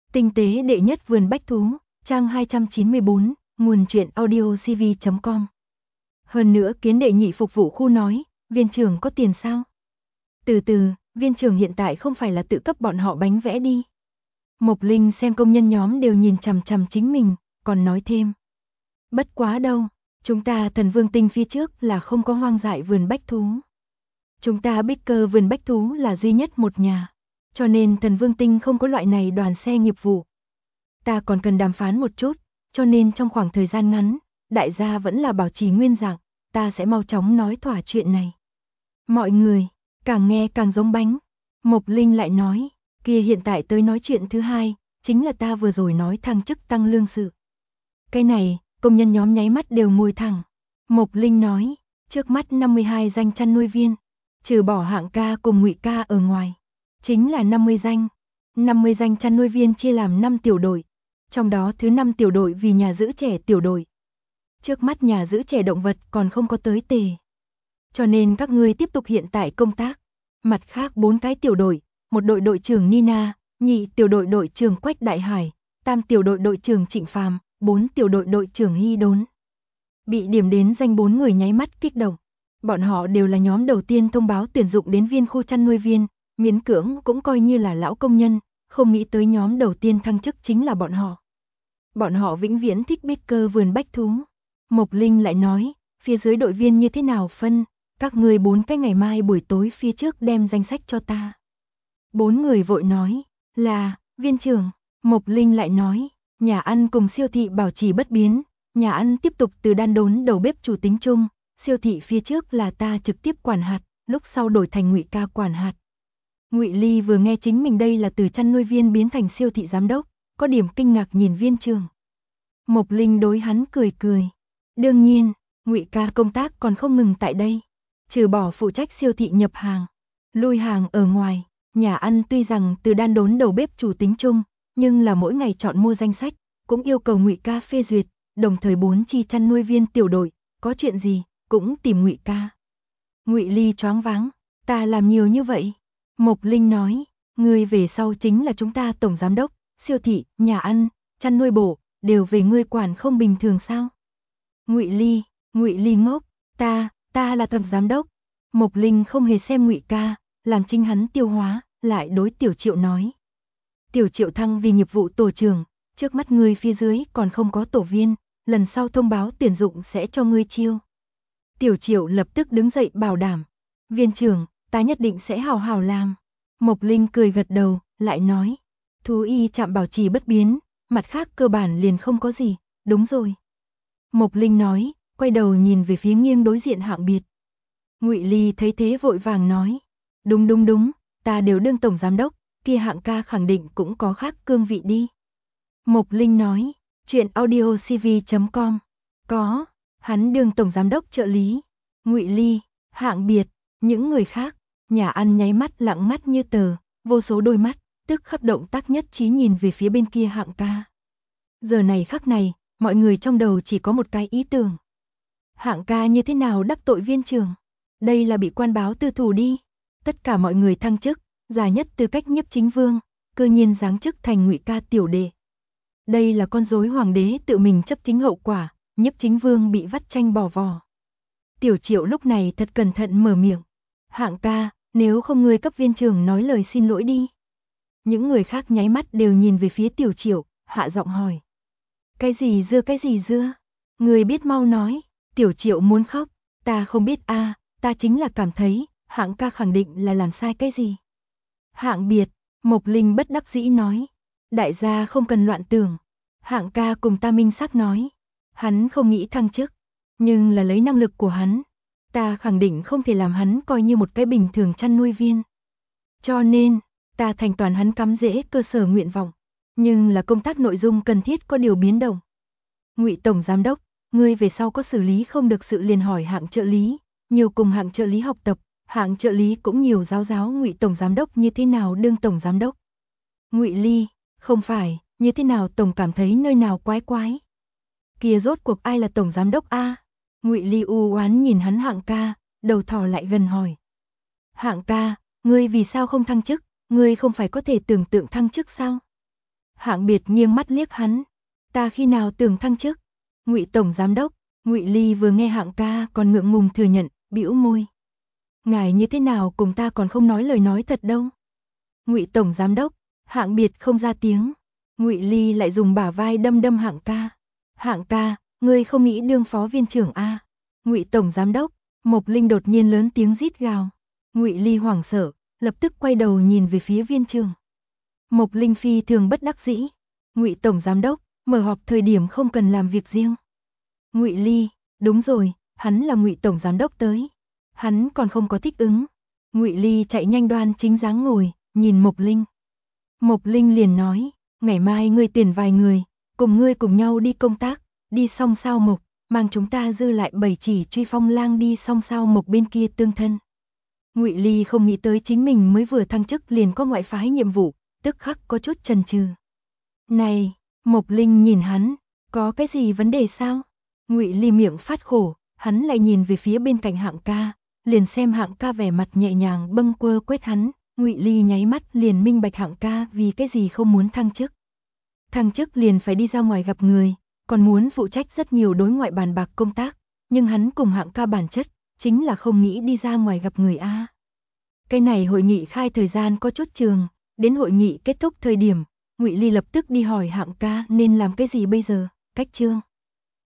Tinh tế đệ nhất vườn bách thú, trang 294, nguồn truyện audiocv.com. Hơn nữa Kiến đệ nhị phục vụ khu nói, viên trưởng có tiền sao? Từ từ, viên trưởng hiện tại không phải là tự cấp bọn họ bánh vẽ đi. Mộc Linh xem công nhân nhóm đều nhìn chằm chằm chính mình, còn nói thêm. Bất quá đâu, chúng ta Thần Vương Tinh phía trước là không có hoang dại vườn bách thú. Chúng ta Baker vườn bách thú là duy nhất một nhà, cho nên Thần Vương Tinh không có loại này đoàn xe nghiệp vụ. Ta còn cần đàm phán một chút, cho nên trong khoảng thời gian ngắn, đại gia vẫn là bảo trì nguyên dạng, ta sẽ mau chóng nói thỏa chuyện này. Mọi người, càng nghe càng giống bánh. Mộc Linh lại nói, kia hiện tại tới nói chuyện thứ hai, chính là ta vừa rồi nói thăng chức tăng lương sự. Cái này, công nhân nhóm nháy mắt đều ngồi thẳng. Mộc Linh nói, trước mắt 52 danh chăn nuôi viên, trừ bỏ Hạng ca cùng Ngụy ca ở ngoài, chính là 50 danh. 50 danh chăn nuôi viên chia làm 5 tiểu đội, trong đó thứ 5 tiểu đội vì nhà giữ trẻ tiểu đội. Trước mắt nhà giữ trẻ động vật còn không có tới tề. Cho nên các ngươi tiếp tục hiện tại công tác. Mặt khác 4 cái tiểu đội, một đội đội trưởng Nina, nhị tiểu đội đội trưởng Quách Đại Hải, tam tiểu đội đội trưởng Trịnh Phàm, 4 tiểu đội đội trưởng Hy Đốn. Bị điểm đến danh 4 người nháy mắt kích động. Bọn họ đều là nhóm đầu tiên thông báo tuyển dụng đến viên khu chăn nuôi viên, miễn cưỡng cũng coi như là lão công nhân, không nghĩ tới nhóm đầu tiên thăng chức chính là bọn họ. Bọn họ vĩnh viễn thích Baker vườn bách thú. Mộc Linh lại nói, phía dưới đội viên như thế nào phân, các người 4 cái ngày mai buổi tối phía trước đem danh sách cho ta. 4 người vội nói, là, viên trưởng. Mộc Linh lại nói, nhà ăn cùng siêu thị bảo trì bất biến, nhà ăn tiếp tục từ đan đốn đầu bếp chủ tính chung, siêu thị phía trước là ta trực tiếp quản hạt, lúc sau đổi thành Ngụy ca quản hạt. Ngụy Ly vừa nghe chính mình đây là từ chăn nuôi viên biến thành siêu thị giám đốc, có điểm kinh ngạc nhìn viên trưởng. Mộc Linh đối hắn cười cười. Đương nhiên, Ngụy ca công tác còn không ngừng tại đây, trừ bỏ phụ trách siêu thị nhập hàng, lui hàng ở ngoài, nhà ăn tuy rằng từ đan đốn đầu bếp chủ tính chung, nhưng là mỗi ngày chọn mua danh sách, cũng yêu cầu Ngụy ca phê duyệt, đồng thời 4 chi chăn nuôi viên tiểu đội, có chuyện gì cũng tìm Ngụy ca. Ngụy Ly choáng váng, ta làm nhiều như vậy. Mộc Linh nói, ngươi về sau chính là chúng ta tổng giám đốc, siêu thị, nhà ăn, chăn nuôi bộ, đều về ngươi quản không bình thường sao? Ngụy Ly ngốc, ta là tổng giám đốc. Mộc Linh không hề xem Ngụy ca, làm chính hắn tiêu hóa, lại đối Tiểu Triệu nói. Tiểu Triệu thăng vì nghiệp vụ tổ trưởng, trước mắt ngươi phía dưới còn không có tổ viên, lần sau thông báo tuyển dụng sẽ cho ngươi chiêu. Tiểu Triệu lập tức đứng dậy bảo đảm, viên trưởng, ta nhất định sẽ hào hào làm. Mộc Linh cười gật đầu, lại nói, thú y trạm bảo trì bất biến, mặt khác cơ bản liền không có gì, đúng rồi. Mộc Linh nói, quay đầu nhìn về phía nghiêng đối diện Hạng Biệt. Ngụy Ly thấy thế vội vàng nói, đúng, ta đều đương tổng giám đốc, kia Hạng ca khẳng định cũng có khác cương vị đi. Mộc Linh nói, chuyện audiocv.com, có, hắn đương tổng giám đốc trợ lý. Ngụy Ly, Hạng Biệt, những người khác, nhà ăn nháy mắt lặng mắt như tờ, vô số đôi mắt, tức khắc động tác nhất trí nhìn về phía bên kia Hạng ca. Giờ này khắc này, mọi người trong đầu chỉ có một cái ý tưởng. Hạng ca như thế nào đắc tội viên trưởng? Đây là bị quan báo tư thủ đi. Tất cả mọi người thăng chức, già nhất tư cách Nhiếp Chính Vương, cơ nhiên giáng chức thành Ngụy ca tiểu đệ. Đây là con rối hoàng đế tự mình chấp chính hậu quả, Nhiếp Chính Vương bị vắt chanh bỏ vò. Tiểu Triệu lúc này thật cẩn thận mở miệng. Hạng ca, nếu không ngươi cấp viên trưởng nói lời xin lỗi đi. Những người khác nháy mắt đều nhìn về phía Tiểu Triệu, hạ giọng hỏi. Cái gì dưa? Ngươi biết mau nói. Tiểu Triệu muốn khóc, ta không biết a, ta chính là cảm thấy, Hạng ca khẳng định là làm sai cái gì. Hạng Biệt, Mộc Linh bất đắc dĩ nói. Đại gia không cần loạn tưởng. Hạng ca cùng ta minh xác nói. Hắn không nghĩ thăng chức, nhưng là lấy năng lực của hắn, ta khẳng định không thể làm hắn coi như một cái bình thường chăn nuôi viên. Cho nên, ta thành toàn hắn cắm rễ cơ sở nguyện vọng, nhưng là công tác nội dung cần thiết có điều biến động. Ngụy tổng giám đốc, ngươi về sau có xử lý không được sự liền hỏi Hạng trợ lý, nhiều cùng Hạng trợ lý học tập, Hạng trợ lý cũng nhiều giáo Ngụy tổng giám đốc như thế nào đương tổng giám đốc. Ngụy Ly, không phải, như thế nào tổng cảm thấy nơi nào quái. Kia rốt cuộc ai là tổng giám đốc a? Ngụy Ly u oán nhìn hắn Hạng ca, đầu thò lại gần hỏi. Hạng ca, ngươi vì sao không thăng chức, ngươi không phải có thể tưởng tượng thăng chức sao? Hạng Biệt nghiêng mắt liếc hắn. Ta khi nào tưởng thăng chức? Ngụy tổng giám đốc. Ngụy Ly vừa nghe Hạng ca còn ngượng ngùng thừa nhận, bĩu môi. Ngài như thế nào cùng ta còn không nói lời nói thật đâu. Ngụy tổng giám đốc. Hạng Biệt không ra tiếng. Ngụy Ly lại dùng bả vai đâm đâm Hạng ca. Hạng ca, ngươi không nghĩ đương phó viên trưởng a? Ngụy tổng giám đốc. Mộc Linh đột nhiên lớn tiếng rít gào. Ngụy Ly hoảng sợ, lập tức quay đầu nhìn về phía viên trưởng. Mộc Linh phi thường bất đắc dĩ. Ngụy tổng giám đốc, mở họp thời điểm không cần làm việc riêng. Ngụy Ly, đúng rồi, hắn là Ngụy tổng giám đốc tới. Hắn còn không có thích ứng. Ngụy Ly chạy nhanh đoan chính dáng ngồi, nhìn Mộc Linh. Mộc Linh liền nói, ngày mai ngươi tuyển vài người, cùng ngươi cùng nhau đi công tác, đi xong sao Mộc, mang chúng ta dư lại 7 chỉ truy phong lang đi xong sao Mộc bên kia tương thân. Ngụy Ly không nghĩ tới chính mình mới vừa thăng chức liền có ngoại phái nhiệm vụ, tức khắc có chút chần chừ. Này, Mộc Linh nhìn hắn, có cái gì vấn đề sao? Ngụy Ly miệng phát khổ, hắn lại nhìn về phía bên cạnh Hạng ca, liền xem Hạng ca vẻ mặt nhẹ nhàng bâng quơ quét hắn, Ngụy Ly nháy mắt liền minh bạch Hạng ca vì cái gì không muốn thăng chức. Thăng chức liền phải đi ra ngoài gặp người, còn muốn phụ trách rất nhiều đối ngoại bàn bạc công tác, nhưng hắn cùng Hạng ca bản chất chính là không nghĩ đi ra ngoài gặp người a. Cái này hội nghị khai thời gian có chút trường, đến hội nghị kết thúc thời điểm, Ngụy Ly lập tức đi hỏi Hạng ca nên làm cái gì bây giờ, cách chương.